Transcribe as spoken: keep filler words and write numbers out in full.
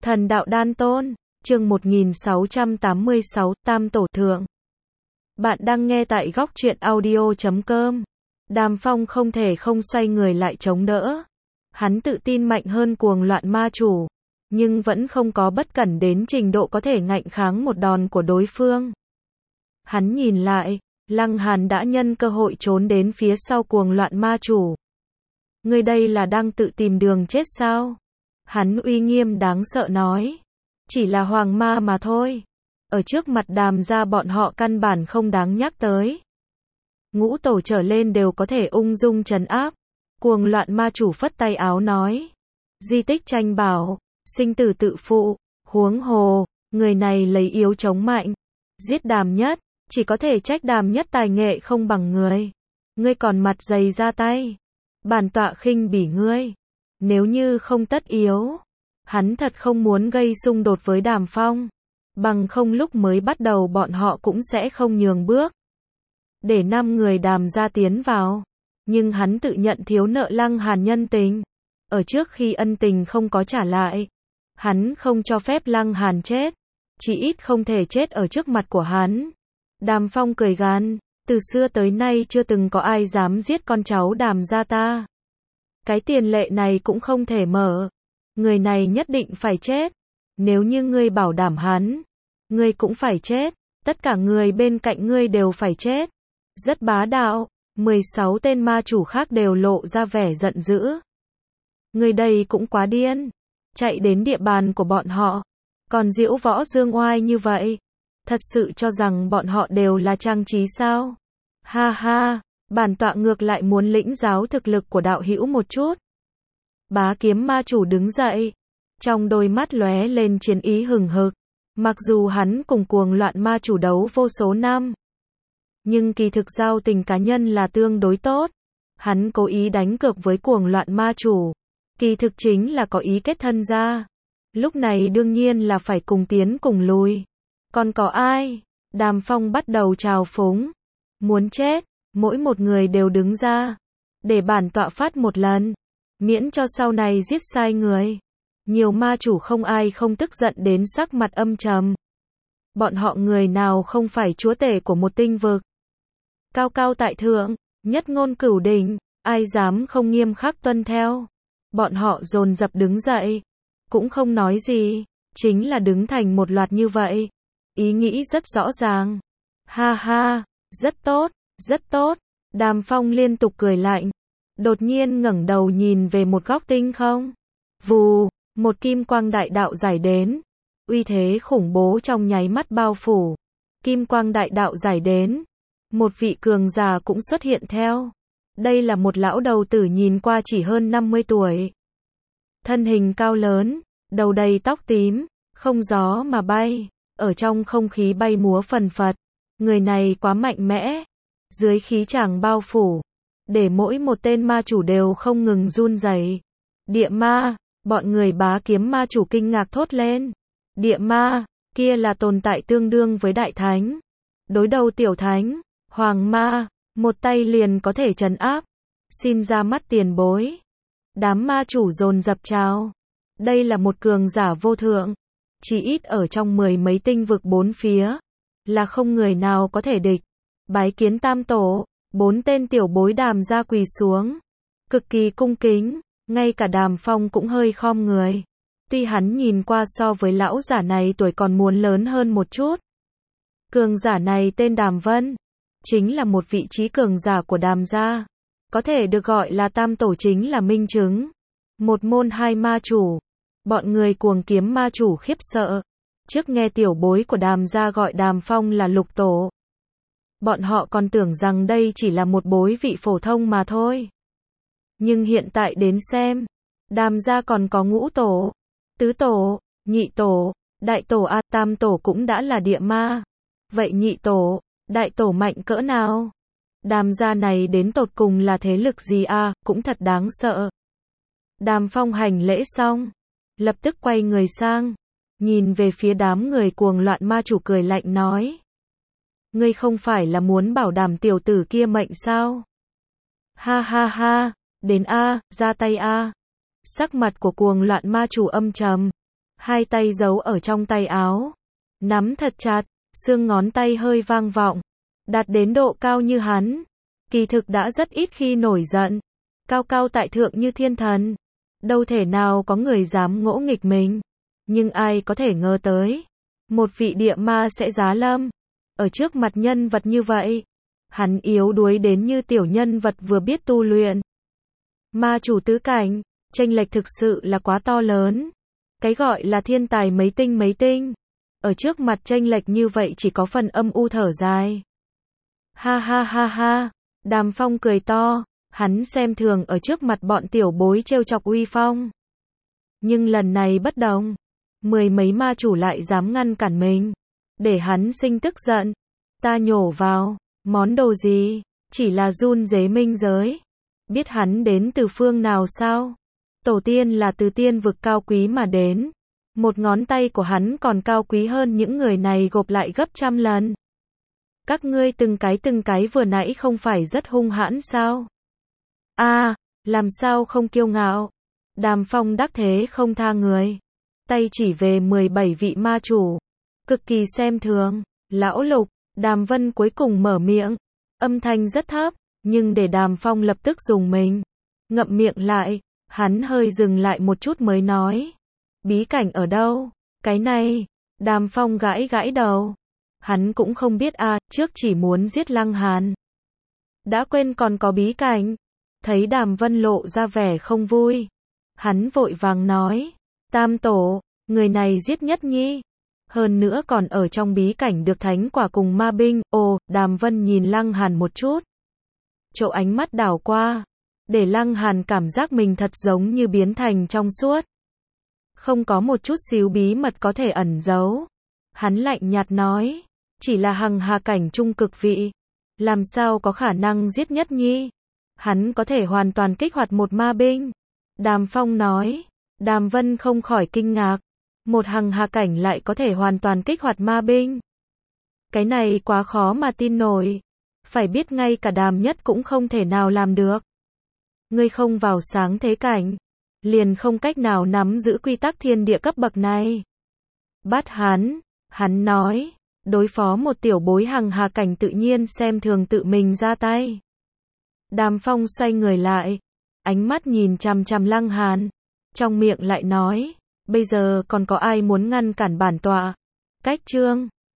Thần đạo đan tôn, chương một nghìn sáu trăm tám mươi sáu, Tam Tổ Thượng. Bạn đang nghe tại góc truyện audio chấm com. Đàm Phong không thể không xoay người lại chống đỡ. Hắn tự tin mạnh hơn cuồng loạn ma chủ, nhưng vẫn không có bất cẩn đến trình độ có thể ngạnh kháng một đòn của đối phương. Hắn nhìn lại, Lăng Hàn đã nhân cơ hội trốn đến phía sau cuồng loạn ma chủ. Ngươi đây là đang tự tìm đường chết sao? Hắn uy nghiêm đáng sợ nói. Chỉ là hoàng ma mà thôi. Ở trước mặt Đàm gia bọn họ căn bản không đáng nhắc tới. Ngũ tổ trở lên đều có thể ung dung trấn áp. Cuồng loạn ma chủ phất tay áo nói. Di tích tranh bảo, sinh tử tự phụ, huống hồ, người này lấy yếu chống mạnh. Giết Đàm Nhất, chỉ có thể trách Đàm Nhất tài nghệ không bằng người. Ngươi còn mặt dày ra tay. Bản tọa khinh bỉ ngươi. Nếu như không tất yếu, hắn thật không muốn gây xung đột với Đàm Phong. Bằng không lúc mới bắt đầu bọn họ cũng sẽ không nhường bước. Để năm người Đàm gia tiến vào. Nhưng hắn tự nhận thiếu nợ Lăng Hàn nhân tình. Ở trước khi ân tình không có trả lại, hắn không cho phép Lăng Hàn chết. Chỉ ít không thể chết ở trước mặt của hắn. Đàm Phong cười gằn, từ xưa tới nay chưa từng có ai dám giết con cháu Đàm gia ta. Cái tiền lệ này cũng không thể mở. Người này nhất định phải chết. Nếu như ngươi bảo đảm hắn, ngươi cũng phải chết. Tất cả người bên cạnh ngươi đều phải chết. Rất bá đạo. mười sáu tên ma chủ khác đều lộ ra vẻ giận dữ. Người đây cũng quá điên. Chạy đến địa bàn của bọn họ. Còn diễu võ dương oai như vậy. Thật sự cho rằng bọn họ đều là trang trí sao? Ha ha. Bản tọa ngược lại muốn lĩnh giáo thực lực của đạo hữu một chút. Bá kiếm ma chủ đứng dậy. Trong đôi mắt lóe lên chiến ý hừng hực. Mặc dù hắn cùng cuồng loạn ma chủ đấu vô số năm. Nhưng kỳ thực giao tình cá nhân là tương đối tốt. Hắn cố ý đánh cược với cuồng loạn ma chủ. Kỳ thực chính là có ý kết thân ra. Lúc này đương nhiên là phải cùng tiến cùng lùi. Còn có ai? Đàm Phong bắt đầu trào phúng. Muốn chết. Mỗi một người đều đứng ra. Để bản tọa phát một lần. Miễn cho sau này giết sai người. Nhiều ma chủ không ai không tức giận đến sắc mặt âm trầm. Bọn họ người nào không phải chúa tể của một tinh vực. Cao cao tại thượng, nhất ngôn cửu đỉnh, ai dám không nghiêm khắc tuân theo. Bọn họ dồn dập đứng dậy. Cũng không nói gì. Chính là đứng thành một loạt như vậy. Ý nghĩ rất rõ ràng. Ha ha, rất tốt. Rất tốt. Đàm Phong liên tục cười lạnh. Đột nhiên ngẩng đầu nhìn về một góc tinh không. Vù, một kim quang đại đạo giải đến. Uy thế khủng bố trong nháy mắt bao phủ. Kim quang đại đạo giải đến. Một vị cường già cũng xuất hiện theo. Đây là một lão đầu tử nhìn qua chỉ hơn năm mươi tuổi. Thân hình cao lớn, đầu đầy tóc tím, không gió mà bay. Ở trong không khí bay múa phần phật. Người này quá mạnh mẽ. Dưới khí tràng bao phủ, để mỗi một tên ma chủ đều không ngừng run rẩy. Địa ma, bọn người bá kiếm ma chủ kinh ngạc thốt lên. Địa ma, kia là tồn tại tương đương với đại thánh. Đối đầu tiểu thánh, hoàng ma, một tay liền có thể trấn áp. Xin ra mắt tiền bối. Đám ma chủ dồn dập chào. Đây là một cường giả vô thượng. Chỉ ít ở trong mười mấy tinh vực bốn phía, là không người nào có thể địch. Bái kiến tam tổ, bốn tên tiểu bối Đàm gia quỳ xuống. Cực kỳ cung kính, ngay cả Đàm Phong cũng hơi khom người. Tuy hắn nhìn qua so với lão giả này tuổi còn muốn lớn hơn một chút. Cường giả này tên Đàm Vân, chính là một vị trí cường giả của Đàm gia. Có thể được gọi là tam tổ chính là minh chứng. Một môn hai ma chủ. Bọn người cuồng kiếm ma chủ khiếp sợ. Trước nghe tiểu bối của Đàm gia gọi Đàm Phong là lục tổ. Bọn họ còn tưởng rằng đây chỉ là một bối vị phổ thông mà thôi. Nhưng hiện tại đến xem, Đàm gia còn có ngũ tổ, tứ tổ, nhị tổ, đại tổ a, tam tổ cũng đã là địa ma. Vậy nhị tổ, đại tổ mạnh cỡ nào? Đàm gia này đến tột cùng là thế lực gì a, cũng thật đáng sợ. Đàm Phong hành lễ xong, lập tức quay người sang, nhìn về phía đám người cuồng loạn ma chủ cười lạnh nói. Ngươi không phải là muốn bảo đảm tiểu tử kia mệnh sao? Ha ha ha, đến a, ra tay a. Sắc mặt của cuồng loạn ma chủ âm trầm. hai tay giấu ở trong tay áo, nắm thật chặt, xương ngón tay hơi vang vọng, đạt đến độ cao như hắn. Kỳ thực đã rất ít khi nổi giận, cao cao tại thượng như thiên thần, đâu thể nào có người dám ngỗ nghịch mình. Nhưng ai có thể ngờ tới, một vị địa ma sẽ giá lâm, ở trước mặt nhân vật như vậy. Hắn yếu đuối đến như tiểu nhân vật vừa biết tu luyện. Ma chủ tứ cảnh, chênh lệch thực sự là quá to lớn. Cái gọi là thiên tài mấy tinh mấy tinh, ở trước mặt chênh lệch như vậy chỉ có phần âm u thở dài. Ha ha ha ha, Đàm Phong cười to, hắn xem thường ở trước mặt bọn tiểu bối trêu chọc uy phong. Nhưng lần này bất đồng, mười mấy ma chủ lại dám ngăn cản mình, để hắn sinh tức giận. Ta nhổ vào, món đồ gì, chỉ là run rế minh giới. Biết hắn đến từ phương nào sao? Tổ tiên là từ tiên vực cao quý mà đến. Một ngón tay của hắn còn cao quý hơn những người này gộp lại gấp trăm lần. Các ngươi từng cái từng cái vừa nãy không phải rất hung hãn sao? A, à, làm sao không kiêu ngạo? Đàm Phong đắc thế không tha người. Tay chỉ về mười bảy vị ma chủ. Cực kỳ xem thường. Lão Lục, Đàm Vân cuối cùng mở miệng. Âm thanh rất thấp, nhưng để Đàm Phong lập tức dùng mình. Ngậm miệng lại, hắn hơi dừng lại một chút mới nói. Bí cảnh ở đâu? Cái này, Đàm Phong gãi gãi đầu. Hắn cũng không biết a, à, trước chỉ muốn giết Lăng Hàn. Đã quên còn có bí cảnh. Thấy Đàm Vân lộ ra vẻ không vui. Hắn vội vàng nói. Tam tổ, người này giết Nhất Nhi. Hơn nữa còn ở trong bí cảnh được thánh quả cùng ma binh. Ồ, Đàm Vân nhìn Lăng Hàn một chút. Chỗ ánh mắt đảo qua. Để Lăng Hàn cảm giác mình thật giống như biến thành trong suốt. Không có một chút xíu bí mật có thể ẩn giấu. Hắn lạnh nhạt nói. Chỉ là hằng hà cảnh trung cực vị. Làm sao có khả năng giết Nhất Nhi? Hắn có thể hoàn toàn kích hoạt một ma binh. Đàm Phong nói. Đàm Vân không khỏi kinh ngạc. Một hằng hà cảnh lại có thể hoàn toàn kích hoạt ma binh. Cái này quá khó mà tin nổi. Phải biết ngay cả Đàm Nhất cũng không thể nào làm được. Ngươi không vào sáng thế cảnh, liền không cách nào nắm giữ quy tắc thiên địa cấp bậc này. Bắt hắn, hắn nói, đối phó một tiểu bối hằng hà cảnh tự nhiên xem thường tự mình ra tay. Đàm Phong xoay người lại, ánh mắt nhìn chằm chằm Lăng Hàn, trong miệng lại nói, bây giờ còn có ai muốn ngăn cản bản tọa? Cách chương